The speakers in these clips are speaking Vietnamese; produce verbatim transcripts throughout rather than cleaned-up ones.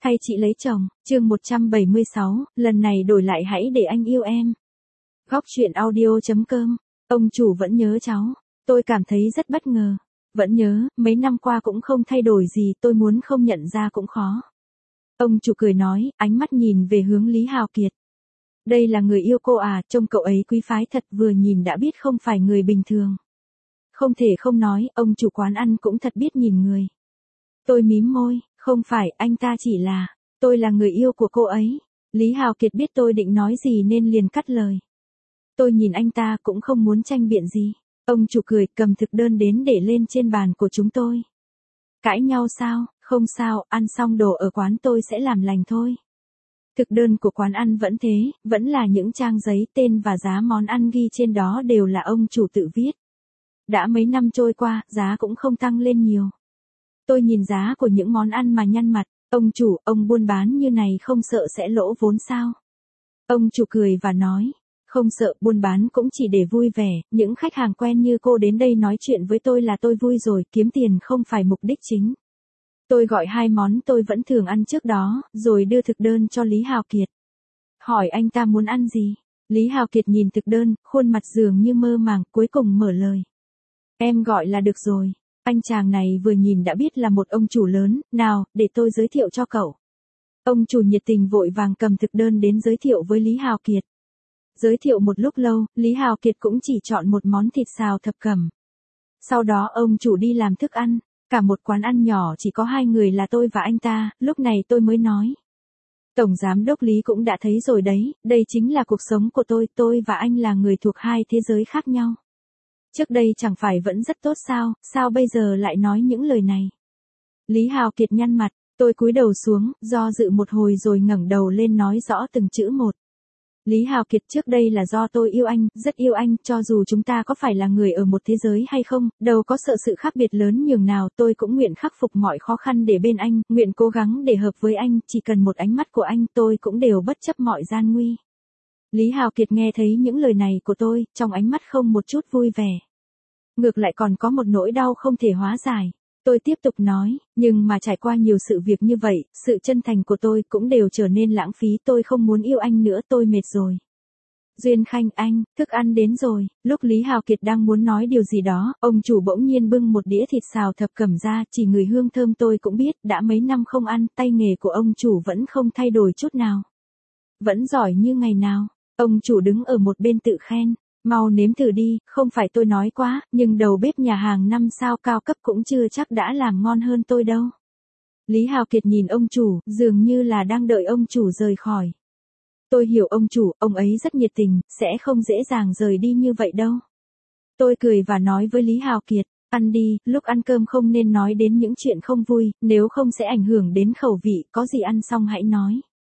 Thay chị lấy chồng, chương một trăm bảy mươi sáu, lần này đổi lại hãy để anh yêu em. Góc truyện audio.com, ông chủ vẫn nhớ cháu. Tôi cảm thấy rất bất ngờ. Vẫn nhớ, mấy năm qua cũng không thay đổi gì, tôi muốn không nhận ra cũng khó. Ông chủ cười nói, ánh mắt nhìn về hướng Lý Hào Kiệt. Đây là người yêu cô à, trông cậu ấy quý phái thật, vừa nhìn đã biết không phải người bình thường. Không thể không nói, ông chủ quán ăn cũng thật biết nhìn người. Tôi mím môi, không phải, anh ta chỉ là, tôi là người yêu của cô ấy. Lý Hào Kiệt biết tôi định nói gì nên liền cắt lời. Tôi nhìn anh ta cũng không muốn tranh biện gì. Ông chủ cười, cầm thực đơn đến để lên trên bàn của chúng tôi. Cãi nhau sao, không sao, ăn xong đồ ở quán tôi sẽ làm lành thôi. Thực đơn của quán ăn vẫn thế, vẫn là những trang giấy, tên và giá món ăn ghi trên đó đều là ông chủ tự viết. Đã mấy năm trôi qua, giá cũng không tăng lên nhiều. Tôi nhìn giá của những món ăn mà nhăn mặt, ông chủ, ông buôn bán như này không sợ sẽ lỗ vốn sao? Ông chủ cười và nói, không sợ, buôn bán cũng chỉ để vui vẻ, những khách hàng quen như cô đến đây nói chuyện với tôi là tôi vui rồi, kiếm tiền không phải mục đích chính. Tôi gọi hai món tôi vẫn thường ăn trước đó, rồi đưa thực đơn cho Lý Hào Kiệt. Hỏi anh ta muốn ăn gì? Lý Hào Kiệt nhìn thực đơn, khuôn mặt dường như mơ màng, cuối cùng mở lời. Em gọi là được rồi. Anh chàng này vừa nhìn đã biết là một ông chủ lớn, nào, để tôi giới thiệu cho cậu. Ông chủ nhiệt tình vội vàng cầm thực đơn đến giới thiệu với Lý Hào Kiệt. Giới thiệu một lúc lâu, Lý Hào Kiệt cũng chỉ chọn một món thịt xào thập cẩm. Sau đó ông chủ đi làm thức ăn, cả một quán ăn nhỏ chỉ có hai người là tôi và anh ta, lúc này tôi mới nói. Tổng giám đốc Lý cũng đã thấy rồi đấy, đây chính là cuộc sống của tôi, tôi và anh là người thuộc hai thế giới khác nhau. Trước đây chẳng phải vẫn rất tốt sao, sao bây giờ lại nói những lời này? Lý Hào Kiệt nhăn mặt, tôi cúi đầu xuống, do dự một hồi rồi ngẩng đầu lên nói rõ từng chữ một. Lý Hào Kiệt, trước đây là do tôi yêu anh, rất yêu anh, cho dù chúng ta có phải là người ở một thế giới hay không, đâu có sợ sự khác biệt lớn nhường nào, tôi cũng nguyện khắc phục mọi khó khăn để bên anh, nguyện cố gắng để hợp với anh, chỉ cần một ánh mắt của anh tôi cũng đều bất chấp mọi gian nguy. Lý Hào Kiệt nghe thấy những lời này của tôi, trong ánh mắt không một chút vui vẻ. Ngược lại còn có một nỗi đau không thể hóa giải. Tôi tiếp tục nói, nhưng mà trải qua nhiều sự việc như vậy, sự chân thành của tôi cũng đều trở nên lãng phí, tôi không muốn yêu anh nữa, tôi mệt rồi. Duyên Khanh, anh, thức ăn đến rồi. Lúc Lý Hào Kiệt đang muốn nói điều gì đó, ông chủ bỗng nhiên bưng một đĩa thịt xào thập cẩm ra, chỉ người hương thơm tôi cũng biết, đã mấy năm không ăn, tay nghề của ông chủ vẫn không thay đổi chút nào. Vẫn giỏi như ngày nào. Ông chủ đứng ở một bên tự khen. Mau nếm thử đi, không phải tôi nói quá, nhưng đầu bếp nhà hàng năm sao cao cấp cũng chưa chắc đã làm ngon hơn tôi đâu. Lý Hào Kiệt nhìn ông chủ, dường như là đang đợi ông chủ rời khỏi. Tôi hiểu ông chủ, ông ấy rất nhiệt tình, sẽ không dễ dàng rời đi như vậy đâu. Tôi cười và nói với Lý Hào Kiệt, ăn đi, lúc ăn cơm không nên nói đến những chuyện không vui, nếu không sẽ ảnh hưởng đến khẩu vị, có gì ăn xong hãy nói.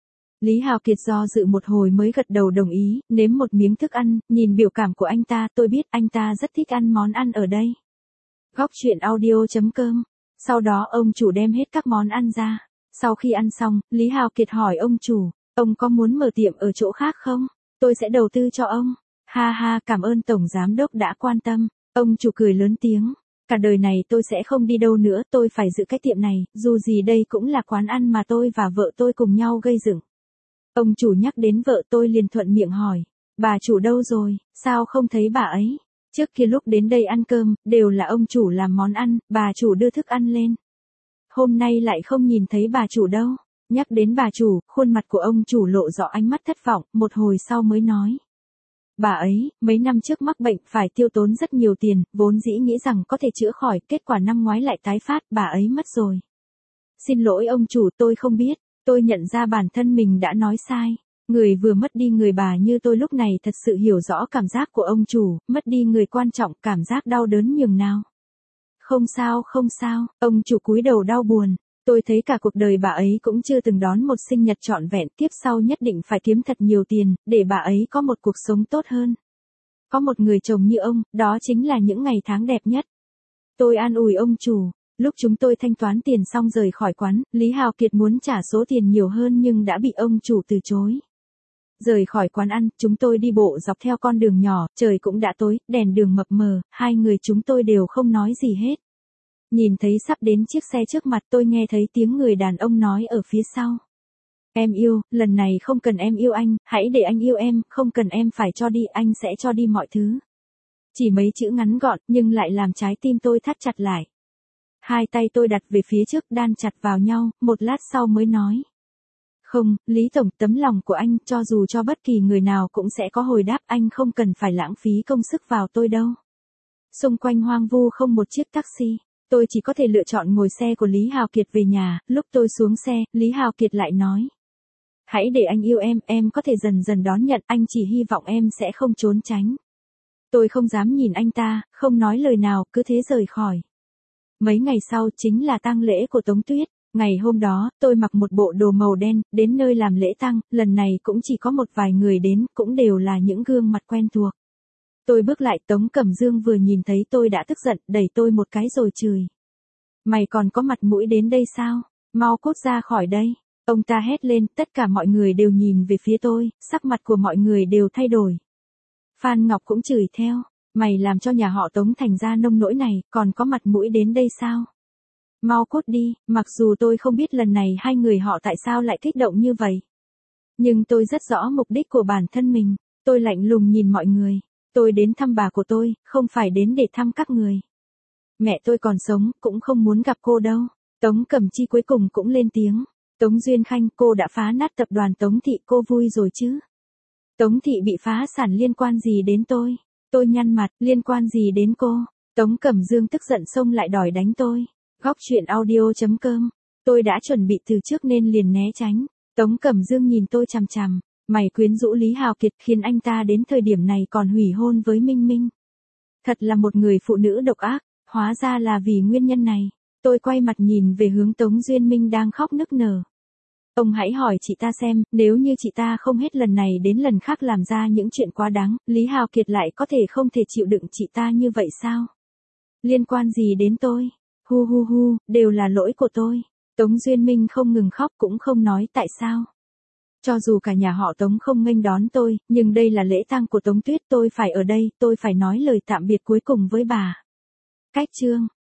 Lý Hào Kiệt do dự một hồi mới gật đầu đồng ý, nếm một miếng thức ăn, nhìn biểu cảm của anh ta tôi biết anh ta rất thích ăn món ăn ở đây. Góc truyện audio.com. Sau đó ông chủ đem hết các món ăn ra. Sau khi ăn xong, Lý Hào Kiệt hỏi ông chủ, ông có muốn mở tiệm ở chỗ khác không? Tôi sẽ đầu tư cho ông. Ha ha, cảm ơn tổng giám đốc đã quan tâm. Ông chủ cười lớn tiếng. Cả đời này tôi sẽ không đi đâu nữa, tôi phải giữ cái tiệm này, dù gì đây cũng là quán ăn mà tôi và vợ tôi cùng nhau gây dựng. Ông chủ nhắc đến vợ tôi liền thuận miệng hỏi, bà chủ đâu rồi, sao không thấy bà ấy? Trước kia lúc đến đây ăn cơm, đều là ông chủ làm món ăn, bà chủ đưa thức ăn lên. Hôm nay lại không nhìn thấy bà chủ đâu. Nhắc đến bà chủ, khuôn mặt của ông chủ lộ rõ ánh mắt thất vọng, một hồi sau mới nói. Bà ấy, mấy năm trước mắc bệnh phải tiêu tốn rất nhiều tiền, vốn dĩ nghĩ rằng có thể chữa khỏi, kết quả năm ngoái lại tái phát, bà ấy mất rồi. Xin lỗi ông chủ, tôi không biết. Tôi nhận ra bản thân mình đã nói sai. Người vừa mất đi người bà như tôi lúc này thật sự hiểu rõ cảm giác của ông chủ, mất đi người quan trọng, cảm giác đau đớn nhường nào. Không sao, không sao, ông chủ cúi đầu đau buồn. Tôi thấy cả cuộc đời bà ấy cũng chưa từng đón một sinh nhật trọn vẹn, tiếp sau nhất định phải kiếm thật nhiều tiền, để bà ấy có một cuộc sống tốt hơn. Có một người chồng như ông, đó chính là những ngày tháng đẹp nhất. Tôi an ủi ông chủ. Lúc chúng tôi thanh toán tiền xong rời khỏi quán, Lý Hào Kiệt muốn trả số tiền nhiều hơn nhưng đã bị ông chủ từ chối. Rời khỏi quán ăn, chúng tôi đi bộ dọc theo con đường nhỏ, trời cũng đã tối, đèn đường mập mờ, hai người chúng tôi đều không nói gì hết. Nhìn thấy sắp đến chiếc xe trước mặt tôi nghe thấy tiếng người đàn ông nói ở phía sau. Em yêu, lần này không cần em yêu anh, hãy để anh yêu em, không cần em phải cho đi, anh sẽ cho đi mọi thứ. Chỉ mấy chữ ngắn gọn nhưng lại làm trái tim tôi thắt chặt lại. Hai tay tôi đặt về phía trước đan chặt vào nhau, một lát sau mới nói. Không, Lý Tổng, tấm lòng của anh cho dù cho bất kỳ người nào cũng sẽ có hồi đáp, anh không cần phải lãng phí công sức vào tôi đâu. Xung quanh hoang vu không một chiếc taxi, tôi chỉ có thể lựa chọn ngồi xe của Lý Hào Kiệt về nhà, lúc tôi xuống xe, Lý Hào Kiệt lại nói. Hãy để anh yêu em, em có thể dần dần đón nhận, anh chỉ hy vọng em sẽ không trốn tránh. Tôi không dám nhìn anh ta, không nói lời nào, cứ thế rời khỏi. Mấy ngày sau chính là tang lễ của Tống Tuyết. Ngày hôm đó, tôi mặc một bộ đồ màu đen, đến nơi làm lễ tang, lần này cũng chỉ có một vài người đến, cũng đều là những gương mặt quen thuộc. Tôi bước lại, Tống Cẩm Dương vừa nhìn thấy tôi đã tức giận, đẩy tôi một cái rồi chửi. Mày còn có mặt mũi đến đây sao? Mau cút ra khỏi đây. Ông ta hét lên, tất cả mọi người đều nhìn về phía tôi, sắc mặt của mọi người đều thay đổi. Phan Ngọc cũng chửi theo, mày làm cho nhà họ Tống thành ra nông nỗi này, còn có mặt mũi đến đây sao? Mau cút đi, mặc dù tôi không biết lần này hai người họ tại sao lại kích động như vậy. Nhưng tôi rất rõ mục đích của bản thân mình, tôi lạnh lùng nhìn mọi người. Tôi đến thăm bà của tôi, không phải đến để thăm các người. Mẹ tôi còn sống, cũng không muốn gặp cô đâu. Tống Cẩm Chi cuối cùng cũng lên tiếng. Tống Duyên Khanh, cô đã phá nát tập đoàn Tống Thị, cô vui rồi chứ? Tống Thị bị phá sản liên quan gì đến tôi? Tôi nhăn mặt, liên quan gì đến cô? Tống Cẩm Dương tức giận xông lại đòi đánh tôi. Góc truyện audio chấm com. Tôi đã chuẩn bị từ trước nên liền né tránh. Tống Cẩm Dương nhìn tôi chằm chằm. Mày quyến rũ Lý Hào Kiệt khiến anh ta đến thời điểm này còn hủy hôn với Minh Minh. Thật là một người phụ nữ độc ác, hóa ra là vì nguyên nhân này. Tôi quay mặt nhìn về hướng Tống Duyên Minh đang khóc nức nở. Ông hãy hỏi chị ta xem, nếu như chị ta không hết lần này đến lần khác làm ra những chuyện quá đáng, Lý Hào Kiệt lại có thể không thể chịu đựng chị ta như vậy sao? Liên quan gì đến tôi? Hu hu hu, đều là lỗi của tôi. Tống Duyên Minh không ngừng khóc cũng không nói tại sao. Cho dù cả nhà họ Tống không nghênh đón tôi, nhưng đây là lễ tang của Tống Tuyết, tôi phải ở đây, tôi phải nói lời tạm biệt cuối cùng với bà. Cách chương